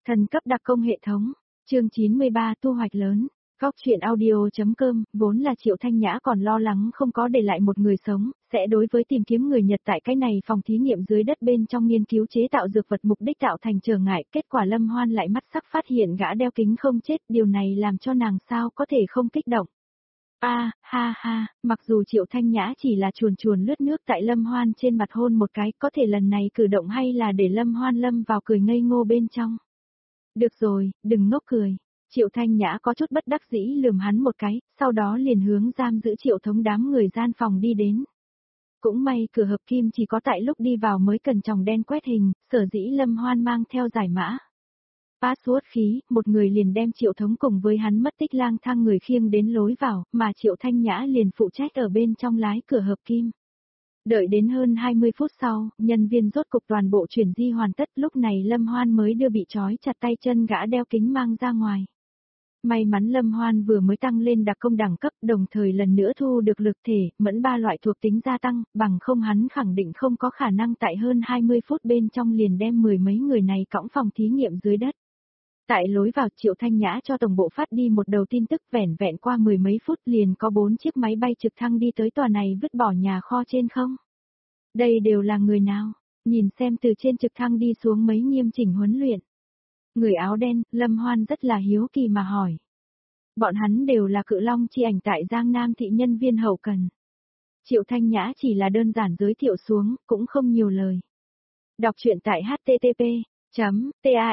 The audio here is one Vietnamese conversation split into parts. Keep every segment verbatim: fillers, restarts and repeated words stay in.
Thần cấp đặc công hệ thống, chương chín mươi ba thu hoạch lớn. Góc truyện audio.com, vốn là Triệu Thanh Nhã còn lo lắng không có để lại một người sống, sẽ đối với tìm kiếm người Nhật tại cái này phòng thí nghiệm dưới đất bên trong nghiên cứu chế tạo dược vật mục đích tạo thành trở ngại. Kết quả Lâm Hoan lại mắt sắc phát hiện gã đeo kính không chết, điều này làm cho nàng sao có thể không kích động. A, à, ha ha, mặc dù Triệu Thanh Nhã chỉ là chuồn chuồn lướt nước tại Lâm Hoan trên mặt hôn một cái, có thể lần này cử động hay là để Lâm Hoan lâm vào cười ngây ngô bên trong. Được rồi, đừng ngốc cười. Triệu Thanh Nhã có chút bất đắc dĩ lườm hắn một cái, sau đó liền hướng giam giữ Triệu Thống đám người gian phòng đi đến. Cũng may cửa hợp kim chỉ có tại lúc đi vào mới cần tròng đen quét hình, sở dĩ Lâm Hoan mang theo giải mã password khí, một người liền đem Triệu Thống cùng với hắn mất tích lang thang người khiêng đến lối vào, mà Triệu Thanh Nhã liền phụ trách ở bên trong lái cửa hợp kim. Đợi đến hơn hai mươi phút sau, nhân viên rốt cục toàn bộ chuyển di hoàn tất, lúc này Lâm Hoan mới đưa bị trói chặt tay chân gã đeo kính mang ra ngoài. May mắn Lâm Hoan vừa mới tăng lên đặc công đẳng cấp, đồng thời lần nữa thu được lực thể, mẫn ba loại thuộc tính gia tăng, bằng không hắn khẳng định không có khả năng tại hơn hai mươi phút bên trong liền đem mười mấy người này cõng phòng thí nghiệm dưới đất. Tại lối vào, Triệu Thanh Nhã cho tổng bộ phát đi một đầu tin tức, vẻn vẹn qua mười mấy phút liền có bốn chiếc máy bay trực thăng đi tới tòa này vứt bỏ nhà kho trên không. Đây đều là người nào? Nhìn xem từ trên trực thăng đi xuống mấy nghiêm chỉnh huấn luyện. Người áo đen, Lâm Hoan rất là hiếu kỳ mà hỏi. Bọn hắn đều là Cự Long chi ảnh tại Giang Nam thị nhân viên hậu cần. Triệu Thanh Nhã chỉ là đơn giản giới thiệu xuống, cũng không nhiều lời. Đọc truyện tại h t t p chấm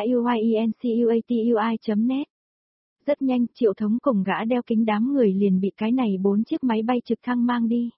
tauincuatui chấm net. Rất nhanh, Triệu Thống cùng gã đeo kính đám người liền bị cái này bốn chiếc máy bay trực thăng mang đi.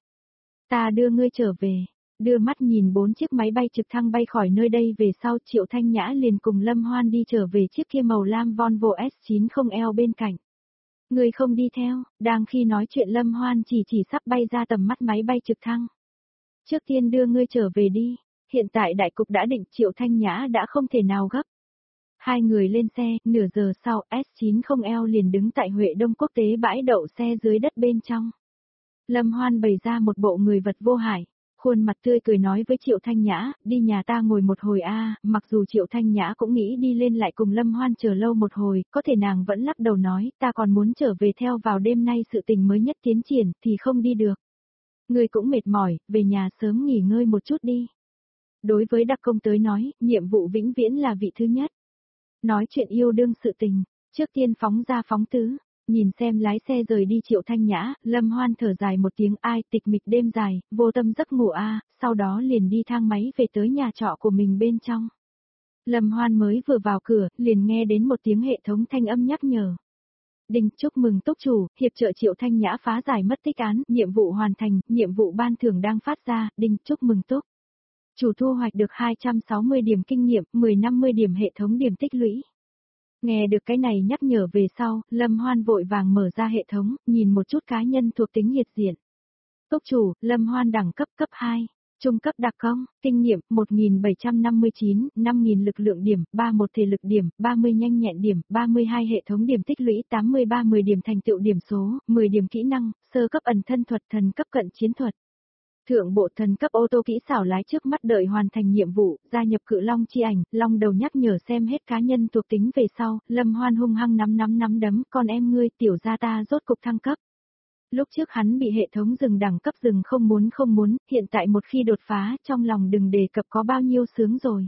Ta đưa ngươi trở về. Đưa mắt nhìn bốn chiếc máy bay trực thăng bay khỏi nơi đây về sau, Triệu Thanh Nhã liền cùng Lâm Hoan đi trở về chiếc kia màu lam Volvo S chín mươi L bên cạnh. Người không đi theo, đang khi nói chuyện Lâm Hoan chỉ chỉ sắp bay ra tầm mắt máy bay trực thăng. Trước tiên đưa ngươi trở về đi, hiện tại đại cục đã định, Triệu Thanh Nhã đã không thể nào gấp. Hai người lên xe, nửa giờ sau S chín mươi L liền đứng tại Huệ Đông Quốc tế bãi đậu xe dưới đất bên trong. Lâm Hoan bày ra một bộ người vật vô hại. Khuôn mặt tươi cười nói với Triệu Thanh Nhã, đi nhà ta ngồi một hồi a. À, mặc dù Triệu Thanh Nhã cũng nghĩ đi lên lại cùng Lâm Hoan chờ lâu một hồi, có thể nàng vẫn lắc đầu nói, ta còn muốn trở về theo vào đêm nay sự tình mới nhất tiến triển, thì không đi được. Ngươi cũng mệt mỏi, về nhà sớm nghỉ ngơi một chút đi. Đối với đặc công tới nói, nhiệm vụ vĩnh viễn là vị thứ nhất. Nói chuyện yêu đương sự tình, trước tiên phóng ra phóng tứ. Nhìn xem lái xe rời đi Triệu Thanh Nhã, Lâm Hoan thở dài một tiếng, ai tịch mịch đêm dài, vô tâm giấc ngủ a. À, sau đó liền đi thang máy về tới nhà trọ của mình bên trong. Lâm Hoan mới vừa vào cửa, liền nghe đến một tiếng hệ thống thanh âm nhắc nhở. Đinh, chúc mừng túc chủ, hiệp trợ Triệu Thanh Nhã phá giải mất tích án, nhiệm vụ hoàn thành, nhiệm vụ ban thưởng đang phát ra, đinh, chúc mừng túc. Chủ thu hoạch được hai trăm sáu mươi điểm kinh nghiệm, mười năm mươi điểm hệ thống điểm tích lũy. Nghe được cái này nhắc nhở về sau, Lâm Hoan vội vàng mở ra hệ thống, nhìn một chút cá nhân thuộc tính nhiệt diện. Túc chủ, Lâm Hoan đẳng cấp cấp hai, trung cấp đặc công, kinh nghiệm một nghìn bảy trăm năm mươi chín, năm nghìn lực lượng điểm, ba mươi mốt thể lực điểm, ba mươi nhanh nhẹn điểm, ba mươi hai hệ thống điểm tích lũy, tám mươi ba mười điểm thành tựu điểm số, mười điểm kỹ năng, sơ cấp ẩn thân thuật, thần cấp cận chiến thuật. Thượng bộ thần cấp ô tô kỹ xảo lái trước mắt đợi hoàn thành nhiệm vụ, gia nhập Cự Long chi ảnh, Long đầu nhắc nhở xem hết cá nhân thuộc tính về sau, Lâm Hoan hung hăng nắm nắm nắm đấm, con em ngươi tiểu gia ta rốt cục thăng cấp. Lúc trước hắn bị hệ thống dừng đẳng cấp dừng không muốn không muốn, hiện tại một khi đột phá trong lòng đừng đề cập có bao nhiêu sướng rồi.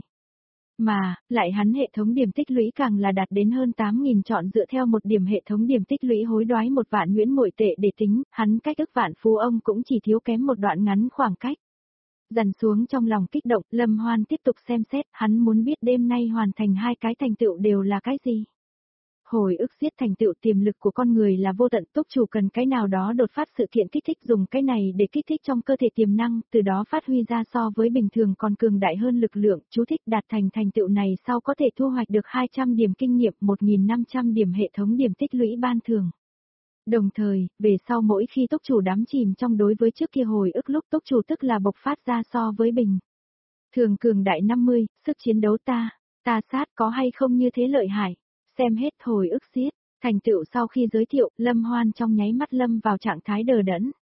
Mà, lại hắn hệ thống điểm tích lũy càng là đạt đến hơn tám nghìn chọn dựa theo một điểm hệ thống điểm tích lũy hối đoái một vạn nguyễn muội tệ để tính, hắn cách ức vạn phú ông cũng chỉ thiếu kém một đoạn ngắn khoảng cách. Dằn xuống trong lòng kích động, Lâm Hoan tiếp tục xem xét, hắn muốn biết đêm nay hoàn thành hai cái thành tựu đều là cái gì. Hồi ức giết thành tựu tiềm lực của con người là vô tận, túc chủ cần cái nào đó đột phát sự kiện kích thích, dùng cái này để kích thích trong cơ thể tiềm năng, từ đó phát huy ra so với bình thường còn cường đại hơn lực lượng, chú thích đạt thành thành tựu này sau có thể thu hoạch được hai trăm điểm kinh nghiệm, một nghìn năm trăm điểm hệ thống điểm tích lũy ban thưởng. Đồng thời, về sau mỗi khi túc chủ đắm chìm trong đối với trước kia hồi ức lúc túc chủ tức là bộc phát ra so với bình thường cường đại năm mươi, sức chiến đấu ta, ta sát có hay không như thế lợi hại. Xem hết hồi ức giết, thành tựu sau khi giới thiệu, Lâm Hoan trong nháy mắt lâm vào trạng thái đờ đẫn.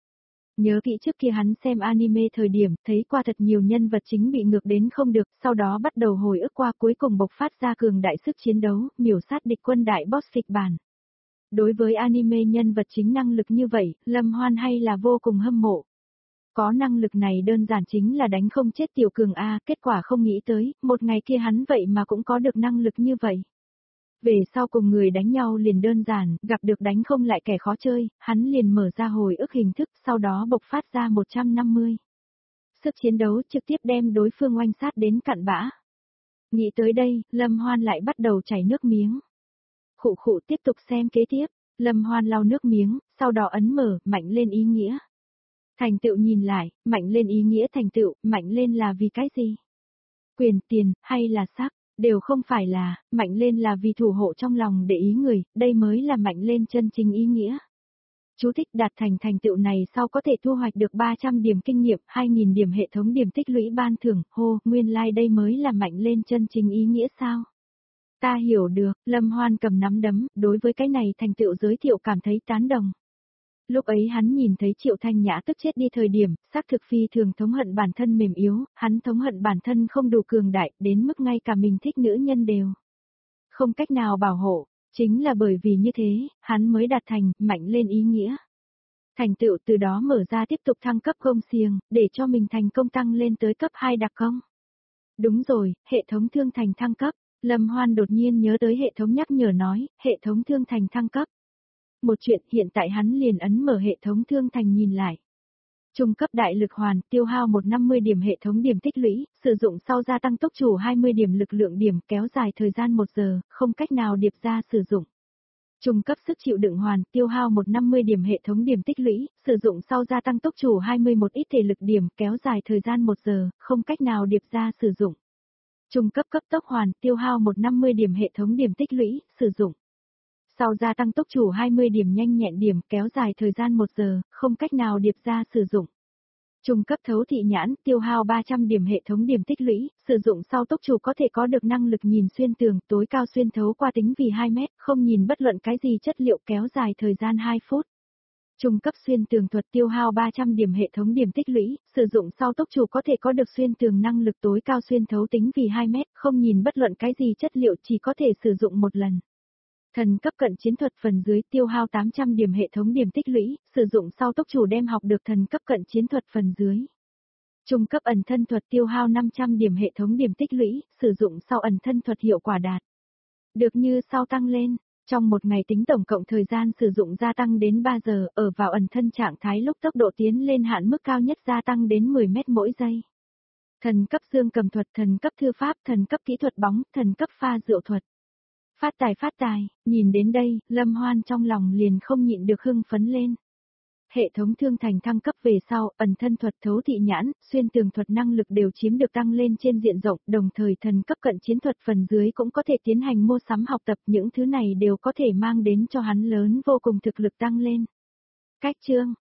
Nhớ kỹ trước kia hắn xem anime thời điểm, thấy qua thật nhiều nhân vật chính bị ngược đến không được, sau đó bắt đầu hồi ức qua cuối cùng bộc phát ra cường đại sức chiến đấu, miểu sát địch quân đại boss kịch bản. Đối với anime nhân vật chính năng lực như vậy, Lâm Hoan hay là vô cùng hâm mộ. Có năng lực này đơn giản chính là đánh không chết tiểu cường A, kết quả không nghĩ tới, một ngày kia hắn vậy mà cũng có được năng lực như vậy. Về sau cùng người đánh nhau liền đơn giản, gặp được đánh không lại kẻ khó chơi, hắn liền mở ra hồi ức hình thức, sau đó bộc phát ra một trăm năm mươi. Sức chiến đấu trực tiếp đem đối phương oanh sát đến cặn bã. Nghĩ tới đây, Lâm Hoan lại bắt đầu chảy nước miếng. Khụ khụ tiếp tục xem kế tiếp, Lâm Hoan lau nước miếng, sau đó ấn mở, mạnh lên ý nghĩa. Thành tựu nhìn lại, mạnh lên ý nghĩa thành tựu, mạnh lên là vì cái gì? Quyền, tiền, hay là sắc, đều không phải là, mạnh lên là vì thủ hộ trong lòng để ý người, đây mới là mạnh lên chân chính ý nghĩa. Chú thích đạt thành thành tựu này sau có thể thu hoạch được ba trăm điểm kinh nghiệm, hai nghìn điểm hệ thống điểm tích lũy ban thưởng, hô, nguyên lai like đây mới là mạnh lên chân chính ý nghĩa sao? Ta hiểu được, Lâm Hoan cầm nắm đấm, đối với cái này thành tựu giới thiệu cảm thấy tán đồng. Lúc ấy hắn nhìn thấy Triệu Thanh Nhã tức chết đi thời điểm, xác thực phi thường thống hận bản thân mềm yếu, hắn thống hận bản thân không đủ cường đại, đến mức ngay cả mình thích nữ nhân đều không cách nào bảo hộ, chính là bởi vì như thế, hắn mới đạt thành, mạnh lên ý nghĩa. Thành tựu từ đó mở ra tiếp tục thăng cấp công xiềng, để cho mình thành công tăng lên tới cấp hai đặc công. Đúng rồi, hệ thống thương thành thăng cấp, Lâm Hoan đột nhiên nhớ tới hệ thống nhắc nhở nói, hệ thống thương thành thăng cấp. Một chuyện hiện tại hắn liền ấn mở hệ thống thương thành nhìn lại. Trung cấp đại lực hoàn, tiêu hao một trăm năm mươi điểm hệ thống điểm tích lũy, sử dụng sau gia tăng tốc chủ hai mươi điểm lực lượng điểm, kéo dài thời gian một giờ, không cách nào điệp ra sử dụng. Trung cấp sức chịu đựng hoàn, tiêu hao một trăm năm mươi điểm hệ thống điểm tích lũy, sử dụng sau gia tăng tốc chủ hai mươi mốt ít thể lực điểm, kéo dài thời gian một giờ, không cách nào điệp ra sử dụng. Trung cấp cấp tốc hoàn, tiêu hao một trăm năm mươi điểm hệ thống điểm tích lũy, sử dụng. Sau gia tăng tốc chủ hai mươi điểm nhanh nhẹn điểm, kéo dài thời gian một giờ, không cách nào điệp ra sử dụng. Trung cấp thấu thị nhãn, tiêu hao ba trăm điểm hệ thống điểm tích lũy, sử dụng sau tốc chủ có thể có được năng lực nhìn xuyên tường, tối cao xuyên thấu qua tính vì hai mét, không nhìn bất luận cái gì chất liệu, kéo dài thời gian hai phút. Trung cấp xuyên tường thuật, tiêu hao ba trăm điểm hệ thống điểm tích lũy, sử dụng sau tốc chủ có thể có được xuyên tường năng lực tối cao xuyên thấu tính vì hai mét, không nhìn bất luận cái gì chất liệu, chỉ có thể sử dụng một lần. Thần cấp cận chiến thuật phần dưới, tiêu hao tám trăm điểm hệ thống điểm tích lũy, sử dụng sau tốc chủ đem học được thần cấp cận chiến thuật phần dưới. Trung cấp ẩn thân thuật, tiêu hao năm trăm điểm hệ thống điểm tích lũy, sử dụng sau ẩn thân thuật hiệu quả đạt được như sau tăng lên. Trong một ngày tính tổng cộng thời gian sử dụng gia tăng đến ba giờ, ở vào ẩn thân trạng thái lúc tốc độ tiến lên hạn mức cao nhất gia tăng đến mười mét mỗi giây. Thần cấp dương cầm thuật, thần cấp thư pháp, thần cấp kỹ thuật bóng, thần cấp pha rượu thuật. Phát tài phát tài, nhìn đến đây, Lâm Hoan trong lòng liền không nhịn được hưng phấn lên. Hệ thống thương thành thăng cấp về sau, ẩn thân thuật, thấu thị nhãn, xuyên tường thuật năng lực đều chiếm được tăng lên trên diện rộng, đồng thời thần cấp cận chiến thuật phần dưới cũng có thể tiến hành mua sắm học tập, những thứ này đều có thể mang đến cho hắn lớn vô cùng thực lực tăng lên. Cách chương